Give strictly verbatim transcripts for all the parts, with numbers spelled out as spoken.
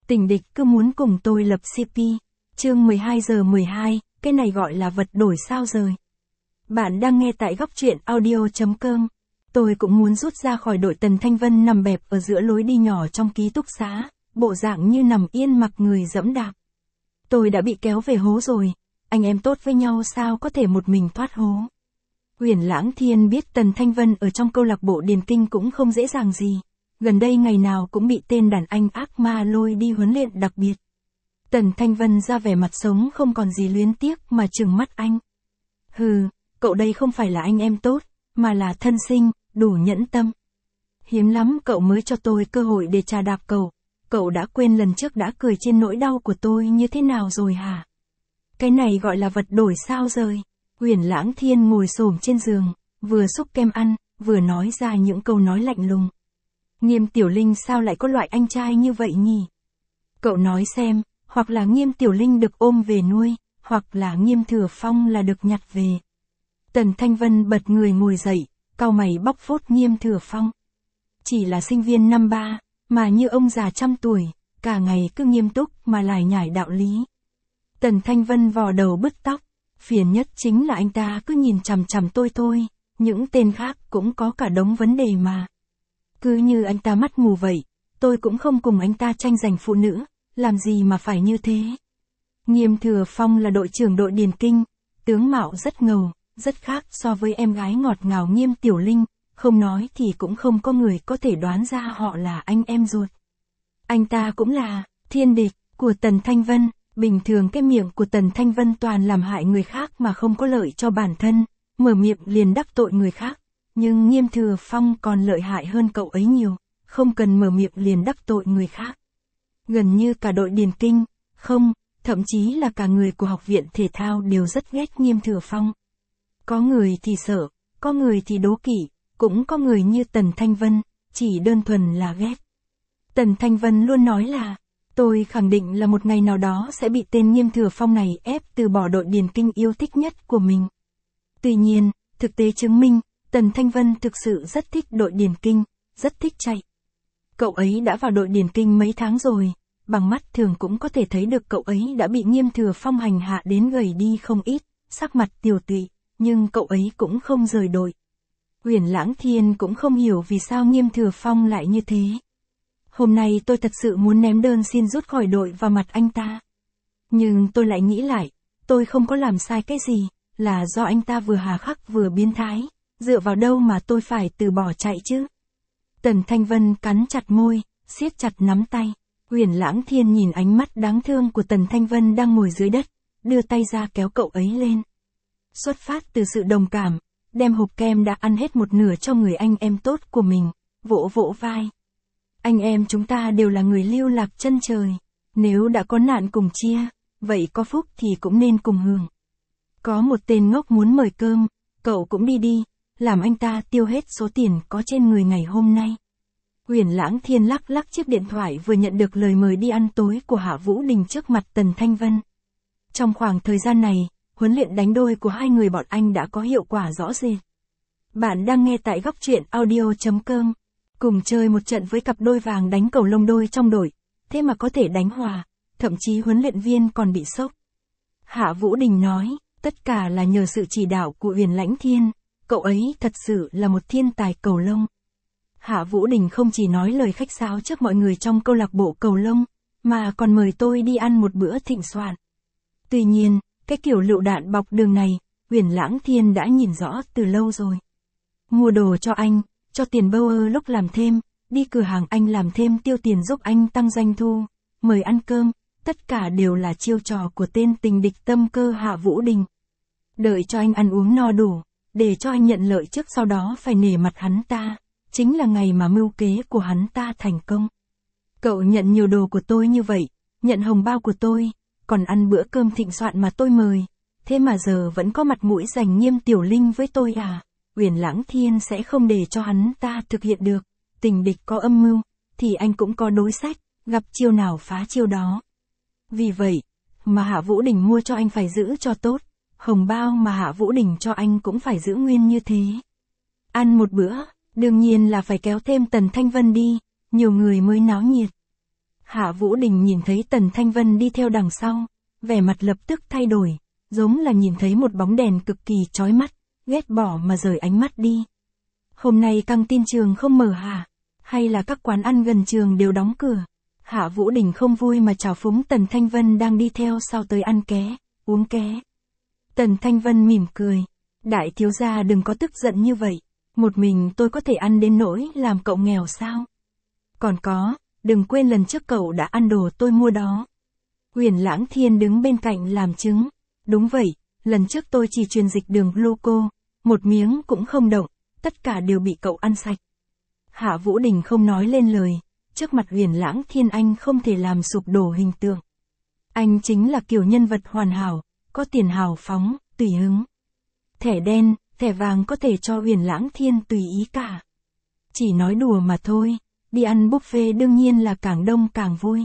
Tình địch cứ muốn cùng tôi lập xê pê. Chương mười hai giờ mười hai, cái này gọi là vật đổi sao rời. Bạn đang nghe tại góc truyện audio chấm com. Tôi cũng muốn rút ra khỏi đội Tần Thanh Vân nằm bẹp ở giữa lối đi nhỏ trong ký túc xá, bộ dạng như nằm yên mặc người dẫm đạp. Tôi đã bị kéo về hố rồi, anh em tốt với nhau sao có thể một mình thoát hố. Huyền Lãng Thiên biết Tần Thanh Vân ở trong câu lạc bộ điền kinh cũng không dễ dàng gì. Gần đây ngày nào cũng bị tên đàn anh ác ma lôi đi huấn luyện đặc biệt. Tần Thanh Vân ra vẻ mặt sống không còn gì luyến tiếc mà trừng mắt anh. Hừ, cậu đây không phải là anh em tốt, mà là thân sinh, đủ nhẫn tâm. Hiếm lắm cậu mới cho tôi cơ hội để trà đạp cậu. Cậu đã quên lần trước đã cười trên nỗi đau của tôi như thế nào rồi hả? Cái này gọi là vật đổi sao rời. Huyền Lãng Thiên ngồi xổm trên giường, vừa xúc kem ăn, vừa nói ra những câu nói lạnh lùng. Nghiêm Tiểu Linh sao lại có loại anh trai như vậy nhỉ? Cậu nói xem, hoặc là Nghiêm Tiểu Linh được ôm về nuôi, hoặc là Nghiêm Thừa Phong là được nhặt về. Tần Thanh Vân bật người ngồi dậy, cau mày bóc phốt Nghiêm Thừa Phong. Chỉ là sinh viên năm ba, mà như ông già trăm tuổi, cả ngày cứ nghiêm túc mà lải nhải đạo lý. Tần Thanh Vân vò đầu bứt tóc, phiền nhất chính là anh ta cứ nhìn chằm chằm tôi thôi, những tên khác cũng có cả đống vấn đề mà. Cứ như anh ta mắt mù vậy, tôi cũng không cùng anh ta tranh giành phụ nữ, làm gì mà phải như thế. Nghiêm Thừa Phong là đội trưởng đội điền kinh, tướng mạo rất ngầu, rất khác so với em gái ngọt ngào Nghiêm Tiểu Linh, không nói thì cũng không có người có thể đoán ra họ là anh em ruột. Anh ta cũng là thiên địch của Tần Thanh Vân, bình thường cái miệng của Tần Thanh Vân toàn làm hại người khác mà không có lợi cho bản thân, mở miệng liền đắc tội người khác. Nhưng Nghiêm Thừa Phong còn lợi hại hơn cậu ấy nhiều, không cần mở miệng liền đắc tội người khác. Gần như cả đội điền kinh, không, thậm chí là cả người của học viện thể thao đều rất ghét Nghiêm Thừa Phong. Có người thì sợ, có người thì đố kỵ, cũng có người như Tần Thanh Vân, chỉ đơn thuần là ghét. Tần Thanh Vân luôn nói là, tôi khẳng định là một ngày nào đó sẽ bị tên Nghiêm Thừa Phong này ép từ bỏ đội điền kinh yêu thích nhất của mình. Tuy nhiên, thực tế chứng minh, Tần Thanh Vân thực sự rất thích đội điền kinh, rất thích chạy. Cậu ấy đã vào đội điền kinh mấy tháng rồi, bằng mắt thường cũng có thể thấy được cậu ấy đã bị Nghiêm Thừa Phong hành hạ đến gầy đi không ít, sắc mặt tiều tụy, nhưng cậu ấy cũng không rời đội. Huyền Lãng Thiên cũng không hiểu vì sao Nghiêm Thừa Phong lại như thế. Hôm nay tôi thật sự muốn ném đơn xin rút khỏi đội vào mặt anh ta. Nhưng tôi lại nghĩ lại, tôi không có làm sai cái gì, là do anh ta vừa hà khắc vừa biến thái. Dựa vào đâu mà tôi phải từ bỏ chạy chứ? Tần Thanh Vân cắn chặt môi, siết chặt nắm tay. Huyền Lãng Thiên nhìn ánh mắt đáng thương của Tần Thanh Vân đang ngồi dưới đất, đưa tay ra kéo cậu ấy lên. Xuất phát từ sự đồng cảm, đem hộp kem đã ăn hết một nửa cho người anh em tốt của mình, vỗ vỗ vai. Anh em chúng ta đều là người lưu lạc chân trời, nếu đã có nạn cùng chia, vậy có phúc thì cũng nên cùng hưởng. Có một tên ngốc muốn mời cơm, cậu cũng đi đi. Làm anh ta tiêu hết số tiền có trên người ngày hôm nay. Huyền Lãng Thiên lắc lắc chiếc điện thoại vừa nhận được lời mời đi ăn tối của Hạ Vũ Đình trước mặt Tần Thanh Vân. Trong khoảng thời gian này, huấn luyện đánh đôi của hai người bọn anh đã có hiệu quả rõ rệt. Bạn đang nghe tại góc truyện audio chấm com. Cùng chơi một trận với cặp đôi vàng đánh cầu lông đôi trong đội, thế mà có thể đánh hòa, thậm chí huấn luyện viên còn bị sốc. Hạ Vũ Đình nói, tất cả là nhờ sự chỉ đạo của Huyền Lãng Thiên. Cậu ấy thật sự là một thiên tài cầu lông. Hạ Vũ Đình không chỉ nói lời khách sáo trước mọi người trong câu lạc bộ cầu lông, mà còn mời tôi đi ăn một bữa thịnh soạn. Tuy nhiên, cái kiểu lựu đạn bọc đường này, Huyền Lãng Thiên đã nhìn rõ từ lâu rồi. Mua đồ cho anh, cho tiền bâu ơ lúc làm thêm, đi cửa hàng anh làm thêm tiêu tiền giúp anh tăng doanh thu, mời ăn cơm, tất cả đều là chiêu trò của tên tình địch tâm cơ Hạ Vũ Đình. Đợi cho anh ăn uống no đủ. Để cho anh nhận lợi trước sau đó phải nể mặt hắn ta, chính là ngày mà mưu kế của hắn ta thành công. Cậu nhận nhiều đồ của tôi như vậy, nhận hồng bao của tôi, còn ăn bữa cơm thịnh soạn mà tôi mời, thế mà giờ vẫn có mặt mũi giành Nghiêm Tiểu Linh với tôi à? Huyền Lãng Thiên sẽ không để cho hắn ta thực hiện được, tình địch có âm mưu, thì anh cũng có đối sách, gặp chiêu nào phá chiêu đó. Vì vậy, mà Hạ Vũ Đình mua cho anh phải giữ cho tốt. Hồng bao mà Hạ Vũ Đình cho anh cũng phải giữ nguyên như thế. Ăn một bữa, đương nhiên là phải kéo thêm Tần Thanh Vân đi, nhiều người mới náo nhiệt. Hạ Vũ Đình nhìn thấy Tần Thanh Vân đi theo đằng sau, vẻ mặt lập tức thay đổi, giống là nhìn thấy một bóng đèn cực kỳ chói mắt, ghét bỏ mà rời ánh mắt đi. Hôm nay căng tin trường không mở hả? Hay là các quán ăn gần trường đều đóng cửa? Hạ Vũ Đình không vui mà chào phúng Tần Thanh Vân đang đi theo sau tới ăn ké, uống ké. Tần Thanh Vân mỉm cười. Đại thiếu gia đừng có tức giận như vậy. Một mình tôi có thể ăn đến nỗi làm cậu nghèo sao? Còn có, đừng quên lần trước cậu đã ăn đồ tôi mua đó. Huyền Lãng Thiên đứng bên cạnh làm chứng. Đúng vậy, lần trước tôi chỉ truyền dịch đường gluco, một miếng cũng không động, tất cả đều bị cậu ăn sạch. Hạ Vũ Đình không nói lên lời, trước mặt Huyền Lãng Thiên anh không thể làm sụp đổ hình tượng. Anh chính là kiểu nhân vật hoàn hảo, có tiền hào phóng, tùy hứng. Thẻ đen, thẻ vàng có thể cho Huyền Lãng Thiên tùy ý cả. Chỉ nói đùa mà thôi, đi ăn buffet đương nhiên là càng đông càng vui.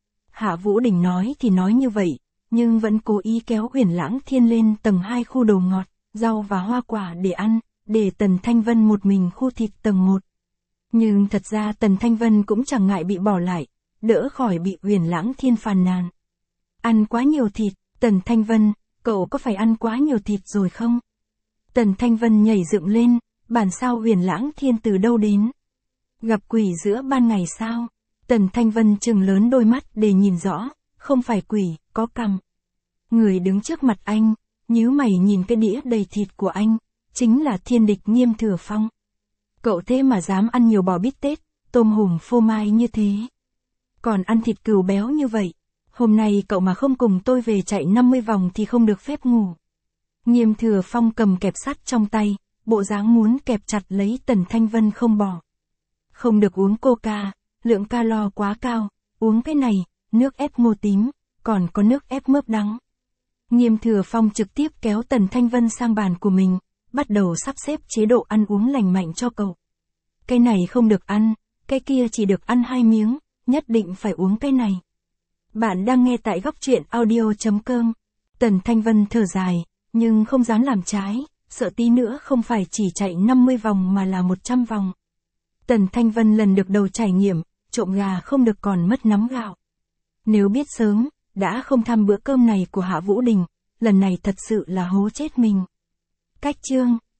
Hạ Vũ Đình nói thì nói như vậy, nhưng vẫn cố ý kéo Huyền Lãng Thiên lên tầng hai khu đồ ngọt, rau và hoa quả để ăn, để Tần Thanh Vân một mình khu thịt tầng một. Nhưng thật ra Tần Thanh Vân cũng chẳng ngại bị bỏ lại, đỡ khỏi bị Huyền Lãng Thiên phàn nàn. Ăn quá nhiều thịt, Tần Thanh Vân, cậu có phải ăn quá nhiều thịt rồi không? Tần Thanh Vân nhảy dựng lên, bản sao Huyền Lãng Thiên từ đâu đến? Gặp quỷ giữa ban ngày sao? Tần Thanh Vân trừng lớn đôi mắt để nhìn rõ, không phải quỷ, có cằm. Người đứng trước mặt anh, nhíu mày nhìn cái đĩa đầy thịt của anh, chính là thiên địch Nghiêm Thừa Phong. Cậu thế mà dám ăn nhiều bò bít tết, tôm hùm phô mai như thế. Còn ăn thịt cừu béo như vậy, hôm nay cậu mà không cùng tôi về chạy năm mươi vòng thì không được phép ngủ. Nghiêm Thừa Phong cầm kẹp sắt trong tay, bộ dáng muốn kẹp chặt lấy Tần Thanh Vân không bỏ. Không được uống coca, lượng calo quá cao, uống cái này, nước ép ngô tím, còn có nước ép mướp đắng. Nghiêm Thừa Phong trực tiếp kéo Tần Thanh Vân sang bàn của mình, bắt đầu sắp xếp chế độ ăn uống lành mạnh cho cậu. Cái này không được ăn, cái kia chỉ được ăn hai miếng, nhất định phải uống cái này. Bạn đang nghe tại góc truyện audio chấm com. Tần Thanh Vân thở dài, nhưng không dám làm trái, sợ tí nữa không phải chỉ chạy năm mươi vòng mà là một trăm vòng. Tần Thanh Vân lần được đầu trải nghiệm, trộm gà không được còn mất nắm gạo. Nếu biết sớm, đã không thăm bữa cơm này của Hạ Vũ Đình, lần này thật sự là hố chết mình. Cách chương